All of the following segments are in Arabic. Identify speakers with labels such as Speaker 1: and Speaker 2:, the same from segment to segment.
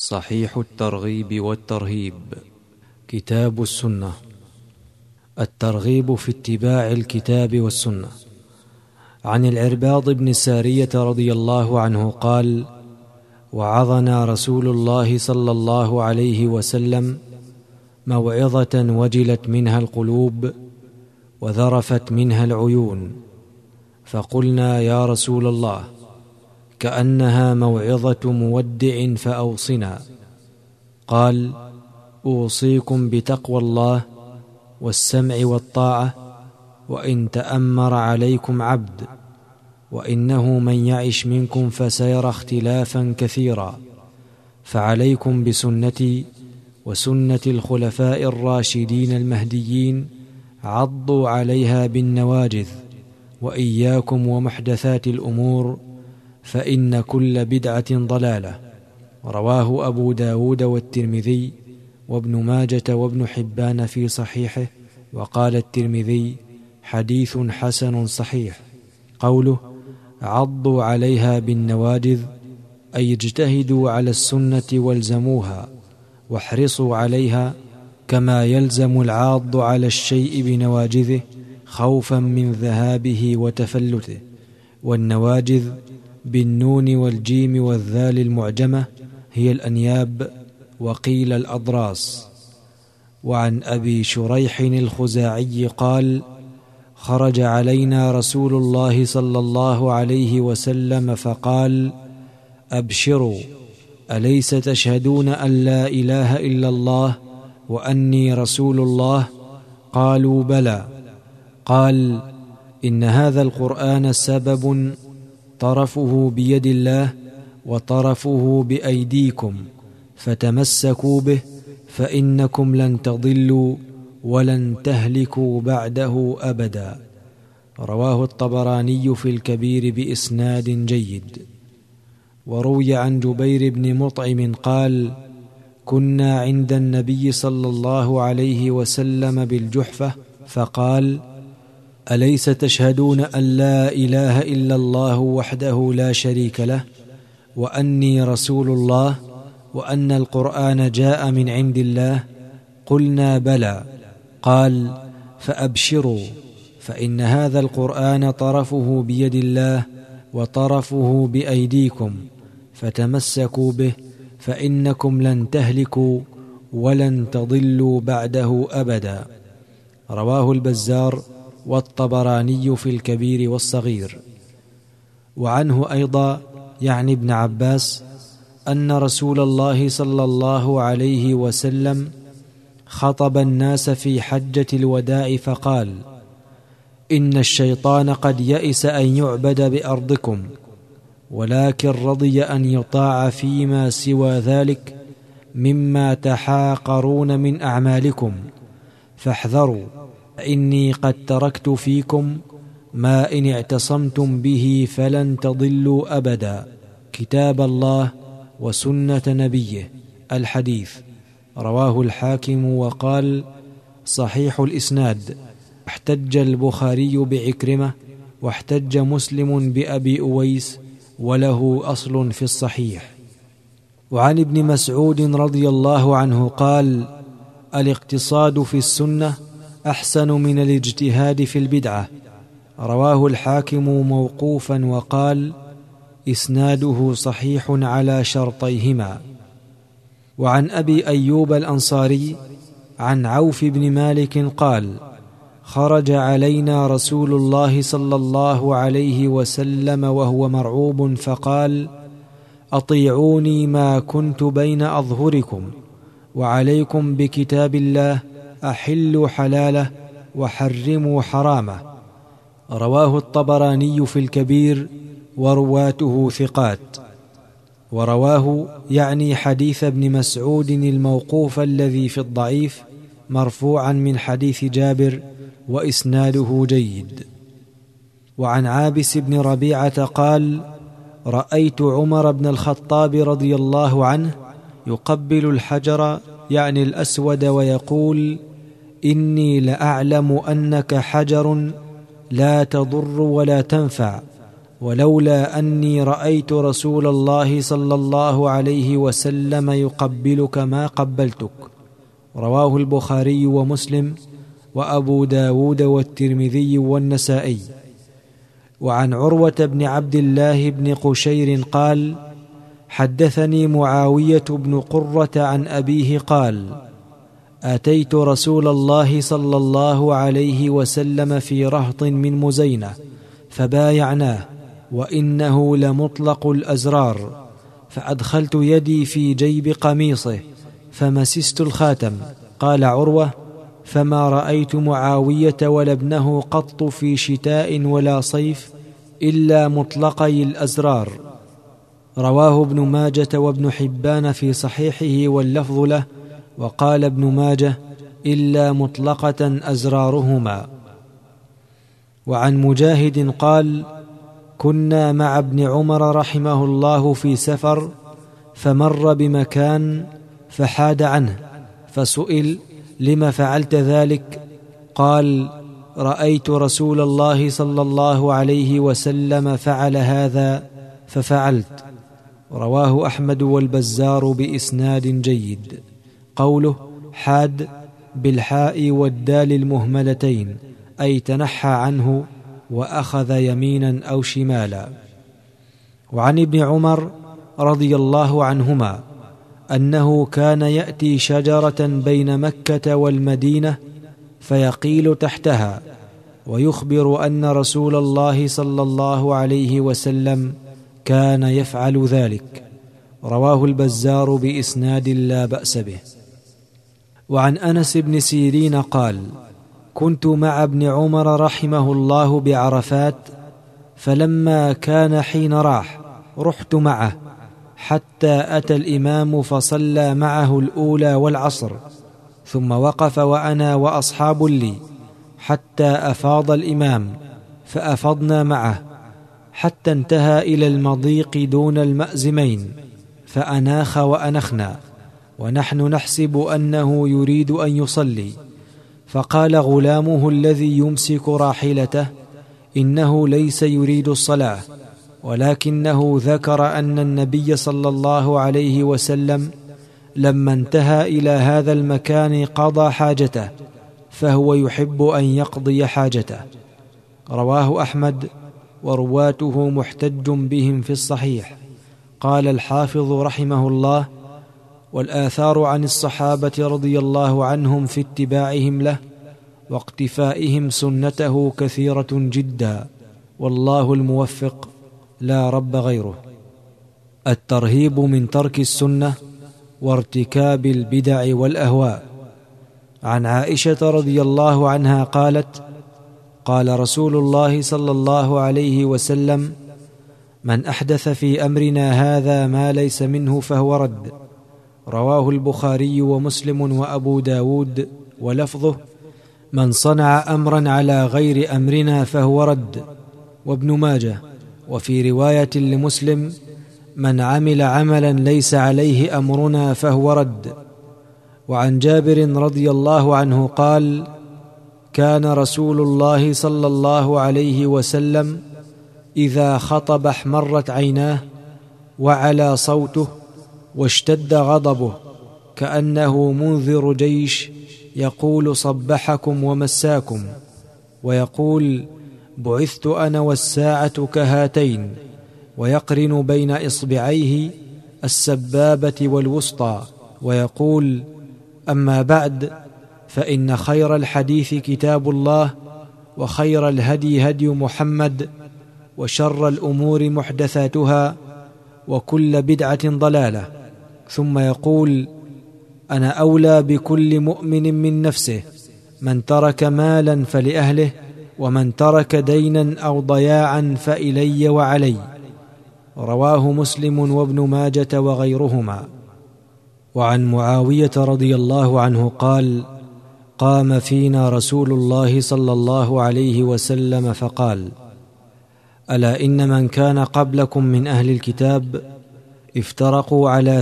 Speaker 1: صحيح الترغيب والترهيب. كتاب السنة. الترغيب في اتباع الكتاب والسنة. عن العرباض بن سارية رضي الله عنه قال: وعظنا رسول الله صلى الله عليه وسلم موعظة وجلت منها القلوب وذرفت منها العيون، فقلنا: يا رسول الله، كأنها موعظة مودع فأوصنا. قال: أوصيكم بتقوى الله والسمع والطاعة، وإن تأمر عليكم عبد، وإنه من يعش منكم فسيرى اختلافا كثيرا، فعليكم بسنتي وسنة الخلفاء الراشدين المهديين، عضوا عليها بالنواجذ، وإياكم ومحدثات الأمور، فإن كل بدعة ضلالة. رواه أبو داود والترمذي وابن ماجة وابن حبان في صحيحه، وقال الترمذي: حديث حسن صحيح. قوله عضوا عليها بالنواجذ أي اجتهدوا على السنة والزموها واحرصوا عليها، كما يلزم العاض على الشيء بنواجذه خوفا من ذهابه وتفلته. والنواجذ بالنون والجيم والذال المعجمة هي الأنياب، وقيل الأضراس. وعن أبي شريح الخزاعي قال: خرج علينا رسول الله صلى الله عليه وسلم فقال: أبشروا، أليس تشهدون أن لا إله إلا الله وأني رسول الله؟ قالوا: بلى. قال: إن هذا القرآن سبب طرفه بيد الله وطرفه بأيديكم، فتمسكوا به، فإنكم لن تضلوا ولن تهلكوا بعده أبدا. رواه الطبراني في الكبير بإسناد جيد. وروي عن جبير بن مطعم قال: كنا عند النبي صلى الله عليه وسلم بالجحفة، فقال: أليس تشهدون أن لا إله إلا الله وحده لا شريك له، وأني رسول الله، وأن القرآن جاء من عند الله؟ قلنا: بلى. قال: فأبشروا، فإن هذا القرآن طرفه بيد الله وطرفه بأيديكم، فتمسكوا به، فإنكم لن تهلكوا ولن تضلوا بعده أبدا. رواه البزار والطبراني في الكبير والصغير. وعنه أيضا، يعني ابن عباس، أن رسول الله صلى الله عليه وسلم خطب الناس في حجة الوداع فقال: إن الشيطان قد يئس أن يعبد بأرضكم، ولكن رضي أن يطاع فيما سوى ذلك مما تحاقرون من أعمالكم، فاحذروا، فإني قد تركت فيكم ما إن اعتصمتم به فلن تضلوا أبدا: كتاب الله وسنة نبيه. الحديث. رواه الحاكم وقال: صحيح الإسناد. احتج البخاري بعكرمة، واحتج مسلم بأبي أويس، وله أصل في الصحيح. وعن ابن مسعود رضي الله عنه قال: الاقتصاد في السنة أحسن من الاجتهاد في البدعة. رواه الحاكم موقوفا، وقال: إسناده صحيح على شرطيهما. وعن أبي أيوب الأنصاري عن عوف بن مالك قال: خرج علينا رسول الله صلى الله عليه وسلم وهو مرعوب، فقال: أطيعوني ما كنت بين أظهركم، وعليكم بكتاب الله، أحلوا حلاله وحرموا حرامه. رواه الطبراني في الكبير، ورواته ثقات. ورواه، يعني حديث ابن مسعود الموقوف الذي في الضعيف، مرفوعا من حديث جابر، وإسناده جيد. وعن عابس بن ربيعة قال: رأيت عمر بن الخطاب رضي الله عنه يقبل الحجر، يعني الأسود، ويقول: إني لأعلم أنك حجر لا تضر ولا تنفع، ولولا أني رأيت رسول الله صلى الله عليه وسلم يقبلك ما قبلتك. رواه البخاري ومسلم وأبو داود والترمذي والنسائي. وعن عروة بن عبد الله بن قشير قال: حدثني معاوية بن قرة عن أبيه قال: أتيت رسول الله صلى الله عليه وسلم في رهط من مزينة فبايعناه وإنه لمطلق الأزرار، فأدخلت يدي في جيب قميصه فمسست الخاتم. قال عروة: فما رأيت معاوية ولا ابنه قط في شتاء ولا صيف إلا مطلقي الأزرار. رواه ابن ماجة وابن حبان في صحيحه واللفظ له، وقال ابن ماجة: إلا مطلقة أزرارهما. وعن مجاهد قال: كنا مع ابن عمر رحمه الله في سفر، فمر بمكان فحاد عنه، فسئل: لم فعلت ذلك؟ قال: رأيت رسول الله صلى الله عليه وسلم فعل هذا ففعلت. رواه أحمد والبزار بإسناد جيد. قوله حاد بالحاء والدال المهملتين، أي تنحى عنه وأخذ يمينا أو شمالا. وعن ابن عمر رضي الله عنهما أنه كان يأتي شجرة بين مكة والمدينة فيقيل تحتها، ويخبر أن رسول الله صلى الله عليه وسلم كان يفعل ذلك. رواه البزار بإسناد لا بأس به. وعن أنس بن سيرين قال: كنت مع ابن عمر رحمه الله بعرفات، فلما كان حين راح رحت معه حتى أتى الإمام فصلى معه الأولى والعصر، ثم وقف وأنا وأصحاب لي حتى أفاض الإمام، فأفضنا معه حتى انتهى إلى المضيق دون المأزمين، فأناخ وأنخنا ونحن نحسب أنه يريد أن يصلي، فقال غلامه الذي يمسك راحلته: إنه ليس يريد الصلاة، ولكنه ذكر أن النبي صلى الله عليه وسلم لما انتهى إلى هذا المكان قضى حاجته، فهو يحب أن يقضي حاجته. رواه أحمد ورواته محتج بهم في الصحيح. قال الحافظ رحمه الله: والآثار عن الصحابة رضي الله عنهم في اتباعهم له واقتفائهم سنته كثيرة جدا، والله الموفق لا رب غيره. الترهيب من ترك السنة وارتكاب البدع والأهواء. عن عائشة رضي الله عنها قالت: قال رسول الله صلى الله عليه وسلم: من أحدث في أمرنا هذا ما ليس منه فهو رد. رواه البخاري ومسلم وأبو داود، ولفظه: من صنع أمرا على غير أمرنا فهو رد. وابن ماجه. وفي رواية لمسلم: من عمل عملا ليس عليه أمرنا فهو رد. وعن جابر رضي الله عنه قال: كان رسول الله صلى الله عليه وسلم إذا خطب احمرت عيناه وعلى صوته واشتد غضبه كأنه منذر جيش يقول: صبحكم ومساكم، ويقول: بعثت أنا والساعة كهاتين، ويقرن بين إصبعيه السبابة والوسطى، ويقول: أما بعد، فإن خير الحديث كتاب الله، وخير الهدي هدي محمد، وشر الأمور محدثاتها، وكل بدعة ضلالة. ثم يقول: أنا أولى بكل مؤمن من نفسه، من ترك مالا فلأهله، ومن ترك دينا أو ضياعا فإلي وعلي. رواه مسلم وابن ماجة وغيرهما. وعن معاوية رضي الله عنه قال: قام فينا رسول الله صلى الله عليه وسلم فقال: ألا إن من كان قبلكم من أهل الكتاب افترقوا على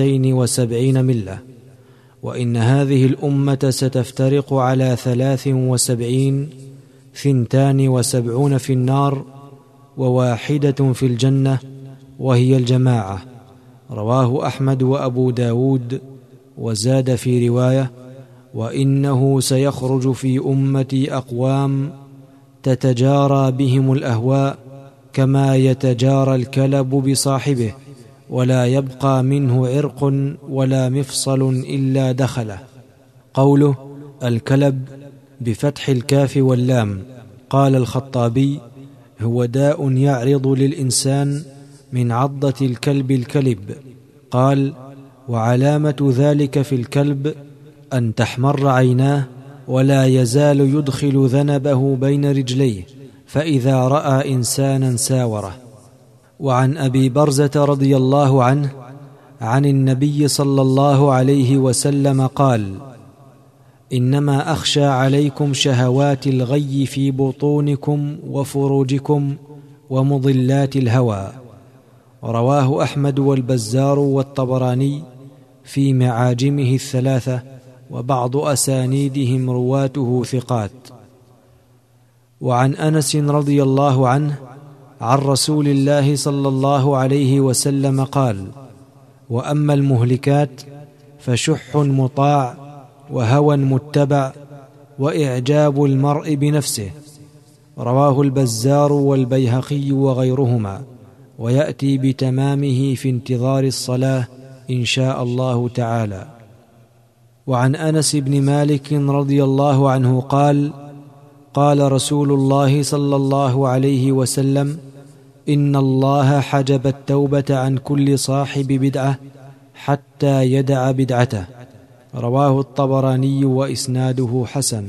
Speaker 1: 72 ملة، وإن هذه الأمة ستفترق على 73، 72 في النار، وواحدة في الجنة وهي الجماعة. رواه أحمد وأبو داود. وزاد في رواية: وإنه سيخرج في أمتي أقوام تتجارى بهم الأهواء كما يتجارى الكلب بصاحبه، ولا يبقى منه عرق ولا مفصل إلا دخله. قوله الكلب بفتح الكاف واللام، قال الخطابي: هو داء يعرض للإنسان من عضة الكلب الكلب. قال: وعلامة ذلك في الكلب أن تحمر عيناه ولا يزال يدخل ذنبه بين رجليه، فإذا رأى إنسانا ساوره. وعن أبي برزة رضي الله عنه عن النبي صلى الله عليه وسلم قال: إنما أخشى عليكم شهوات الغي في بطونكم وفروجكم ومضلات الهوى. رواه أحمد والبزار والطبراني في معاجمه الثلاثة، وبعض أسانيدهم رواته ثقات. وعن أنس رضي الله عنه عن رسول الله صلى الله عليه وسلم قال: وأما المهلكات فشح مطاع وهوى متبع وإعجاب المرء بنفسه. رواه البزار والبيهقي وغيرهما، ويأتي بتمامه في انتظار الصلاة إن شاء الله تعالى. وعن أنس بن مالك رضي الله عنه قال: قال رسول الله صلى الله عليه وسلم: إن الله حجب التوبة عن كل صاحب بدعة حتى يدع بدعته. رواه الطبراني وإسناده حسن.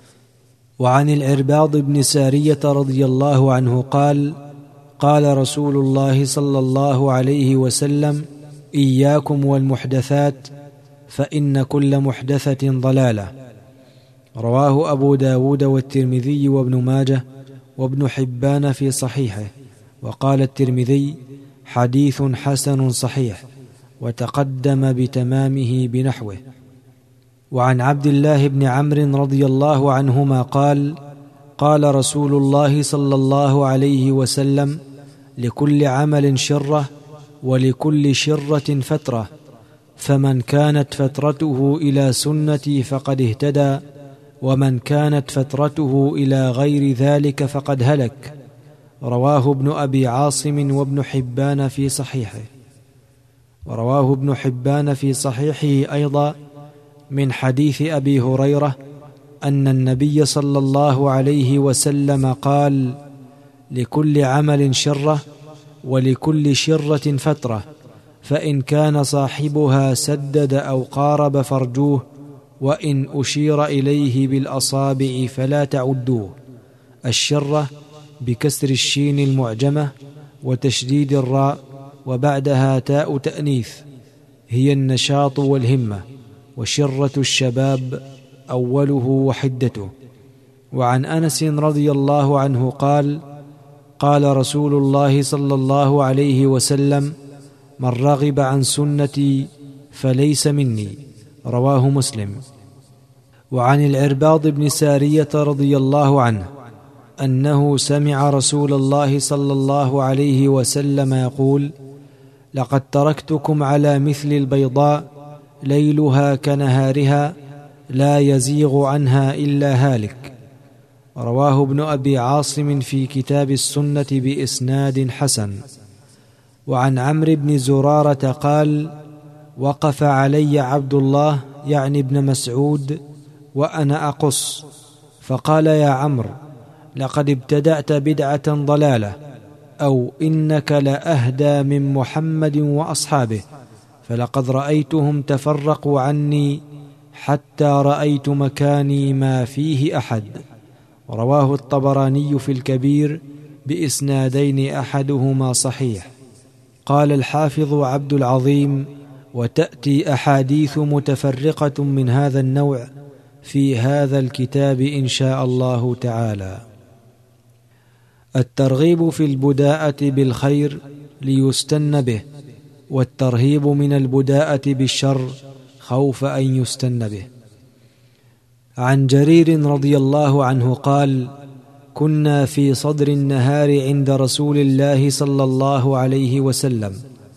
Speaker 1: وعن العرباض بن سارية رضي الله عنه قال: قال رسول الله صلى الله عليه وسلم: إياكم والمحدثات فإن كل محدثة ضلالة. رواه أبو داود والترمذي وابن ماجه وابن حبان في صحيحه. وقال الترمذي: حديث حسن صحيح، وتقدم بتمامه بنحوه. وعن عبد الله بن عمرو رضي الله عنهما قال: قال رسول الله صلى الله عليه وسلم: لكل عمل شرة ولكل شرة فترة، فمن كانت فترته إلى سنتي فقد اهتدى، ومن كانت فترته إلى غير ذلك فقد هلك. رواه ابن أبي عاصم وابن حبان في صحيحه. ورواه ابن حبان في صحيحه أيضا من حديث أبي هريرة أن النبي صلى الله عليه وسلم قال: لكل عمل شرة ولكل شرة فترة، فإن كان صاحبها سدد أو قارب فارجوه، وإن أشير إليه بالأصابع فلا تعدوه. الشرة بكسر الشين المعجمة وتشديد الراء وبعدها تاء تأنيث، هي النشاط والهمة، وشرة الشباب أوله وحدته. وعن أنس رضي الله عنه قال: قال رسول الله صلى الله عليه وسلم: من رغب عن سنتي فليس مني. رواه مسلم. وعن العرباض بن سارية رضي الله عنه أنه سمع رسول الله صلى الله عليه وسلم يقول: لقد تركتكم على مثل البيضاء ليلها كنهارها لا يزيغ عنها إلا هالك. رواه ابن أبي عاصم في كتاب السنة بإسناد حسن. وعن عمرو بن زرارة قال: وقف علي عبد الله يعني ابن مسعود وأنا أقص، فقال: يا عمرو، لقد ابتدأت بدعة ضلالة، أو إنك لأهدى من محمد وأصحابه، فلقد رأيتهم تفرقوا عني حتى رأيت مكاني ما فيه أحد. رواه الطبراني في الكبير بإسنادين أحدهما صحيح. قال الحافظ عبد العظيم: وتأتي أحاديث متفرقة من هذا النوع في هذا الكتاب إن شاء الله تعالى. الترغيب في البداءة بالخير ليستن به، والترهيب من البداءة بالشر خوف أن يستن به. عن جرير رضي الله عنه قال: كنا في صدر النهار عند رسول الله صلى الله عليه وسلم،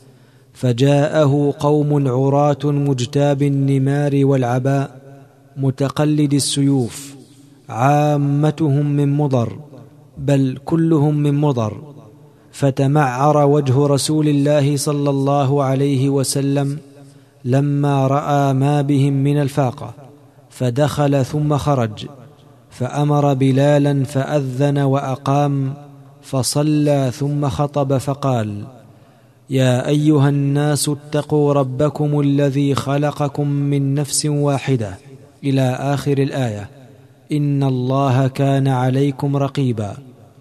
Speaker 1: فجاءه قوم عراة مجتاب النمار والعباء متقلد السيوف، عامتهم من مضر، بل كلهم من مضر، فتمعر وجه رسول الله صلى الله عليه وسلم لما رأى ما بهم من الفاقة، فدخل ثم خرج، فأمر بلالا فأذن وأقام، فصلى ثم خطب فقال: يا أيها الناس اتقوا ربكم الذي خلقكم من نفس واحدة إلى آخر الآية، إن الله كان عليكم رقيبا.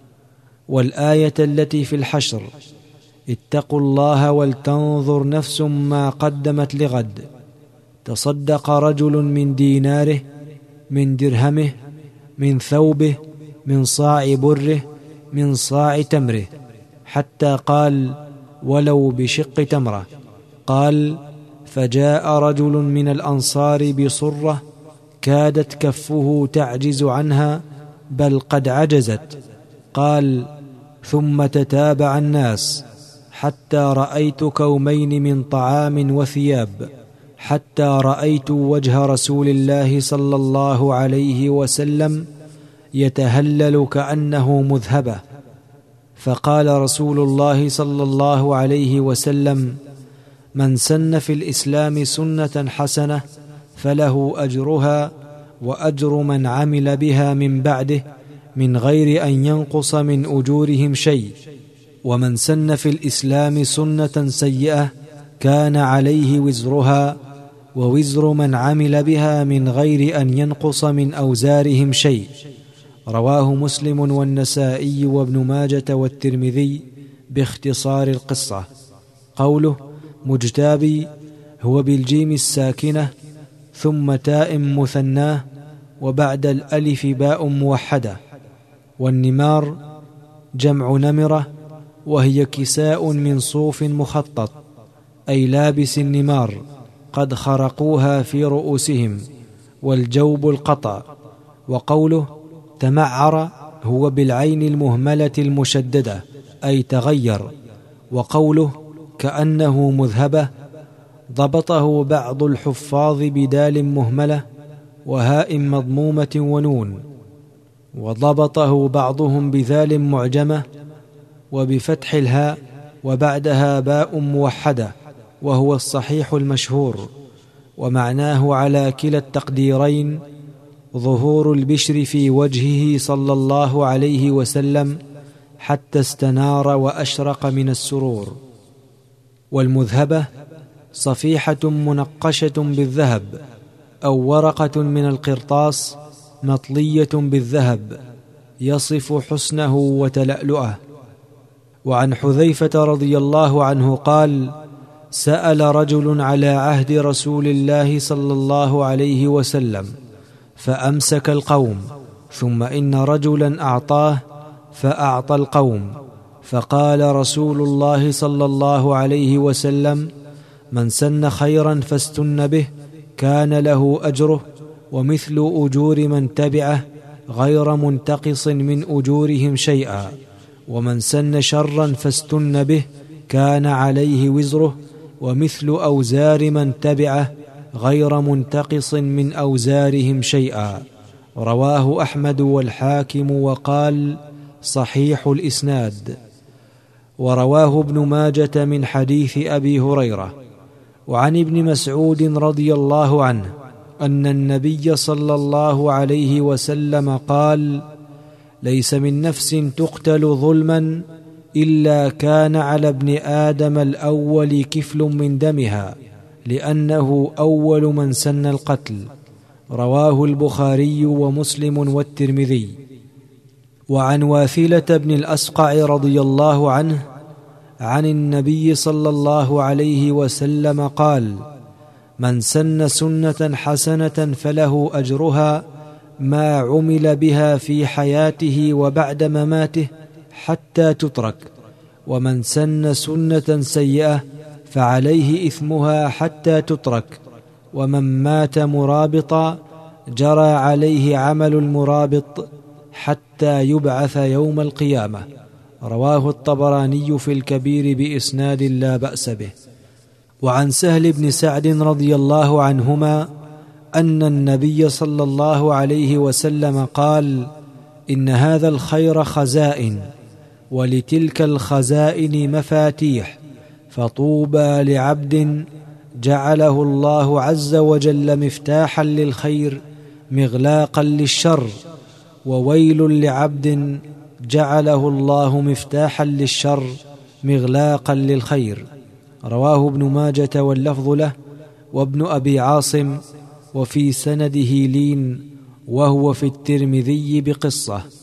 Speaker 1: والآية التي في الحشر: اتقوا الله ولتنظر نفس ما قدمت لغد. تصدق رجل من ديناره، من درهمه، من ثوبه، من صاع بره، من صاع تمره، حتى قال: ولو بشق تمرة. قال: فجاء رجل من الأنصار بصرة كادت كفه تعجز عنها، بل قد عجزت. قال: ثم تتابع الناس حتى رأيت كومين من طعام وثياب، حتى رأيت وجه رسول الله صلى الله عليه وسلم يتهلل كأنه مذهبة. فقال رسول الله صلى الله عليه وسلم: من سن في الإسلام سنة حسنة فله أجرها وأجر من عمل بها من بعده من غير أن ينقص من أجورهم شيء، ومن سن في الإسلام سنة سيئة كان عليه وزرها ووزر من عمل بها من غير أن ينقص من أوزارهم شيء. رواه مسلم والنسائي وابن ماجة والترمذي باختصار القصة. قوله مجتابي هو بالجيم الساكنة ثم تاء مثناه وبعد الألف باء موحدة. والنمار جمع نمرة، وهي كساء من صوف مخطط، أي لابس النمار قد خرقوها في رؤوسهم، والجوب القطع. وقوله تمعر هو بالعين المهملة المشددة، أي تغير. وقوله كأنه مذهبة ضبطه بعض الحفاظ بدال مهملة وهاء مضمومة ونون، وضبطه بعضهم بذال معجمة وبفتح الهاء وبعدها باء موحدة، وهو الصحيح المشهور. ومعناه على كلا التقديرين ظهور البشر في وجهه صلى الله عليه وسلم حتى استنار وأشرق من السرور. والمذهبة صفيحة منقشة بالذهب أو ورقة من القرطاس مطلية بالذهب يصف حسنه وتلألؤه. وعن حذيفة رضي الله عنه قال: سأل رجل على عهد رسول الله صلى الله عليه وسلم فأمسك القوم، ثم إن رجلا أعطاه فأعطى القوم، فقال رسول الله صلى الله عليه وسلم: من سن خيرا فاستن به كان له أجره ومثل أجور من تبعه غير منتقص من أجورهم شيئا، ومن سن شرا فاستن به كان عليه وزره ومثل أوزار من تبعه غير منتقص من أوزارهم شيئا. رواه أحمد والحاكم وقال صحيح الإسناد. ورواه ابن ماجة من حديث أبي هريرة. وعن ابن مسعود رضي الله عنه أن النبي صلى الله عليه وسلم قال: ليس من نفس تقتل ظلما إلا كان على ابن آدم الأول كفل من دمها، لأنه أول من سن القتل. رواه البخاري ومسلم والترمذي. وعن واثلة بن الأسقع رضي الله عنه عن النبي صلى الله عليه وسلم قال: من سن سنة حسنة فله أجرها ما عمل بها في حياته وبعد مماته حتى تترك، ومن سن سنة سيئة فعليه إثمها حتى تترك، ومن مات مرابطا جرى عليه عمل المرابط حتى يبعث يوم القيامة. رواه الطبراني في الكبير بإسناد لا بأس به. وعن سهل بن سعد رضي الله عنهما أن النبي صلى الله عليه وسلم قال: إن هذا الخير خزائن، ولتلك الخزائن مفاتيح، فطوبى لعبد جعله الله عز وجل مفتاحا للخير مغلاقا للشر، وويل لعبد جعله الله مفتاحا للشر مغلاقا للخير. رواه ابن ماجة واللفظ له، وابن أبي عاصم، وفي سنده لين، وهو في الترمذي بقصة.